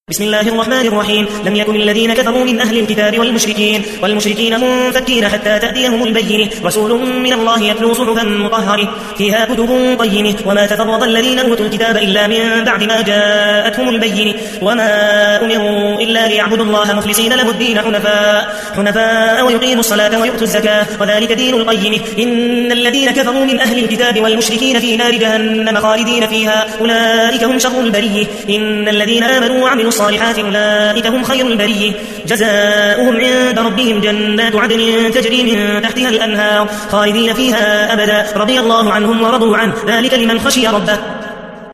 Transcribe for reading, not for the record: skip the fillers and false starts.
بسم الله الرحمن الرحيم. لم يكن الذين كفروا من أهل الكتاب والمشركين منفكين حتى تأتيهم البينة. رسول من الله يتلو صحفا مطهرة فيها كتب قيمة. وما تفرق الذين أوتوا الكتاب إلا من بعد ما جاءتهم البينة. وما أمروا إلا ليعبدوا الله مخلصين له الدين حنفاء ويقيموا الصلاة ويؤتوا الزكاة وذلك دين القيمة. إن الذين كفروا من أهل الكتاب والمشركين في نار جهنم خالدين فيها أولئك هم شر البرية. إن الذين آمنوا وعملوا الصالحات أولئك هم خير البرية. جزاؤهم عند ربهم جنات عدن تجري من تحتها الأنهار خالدين فيها أبدا رضي الله عنهم ورضوا عنه ذلك لمن خشي ربه.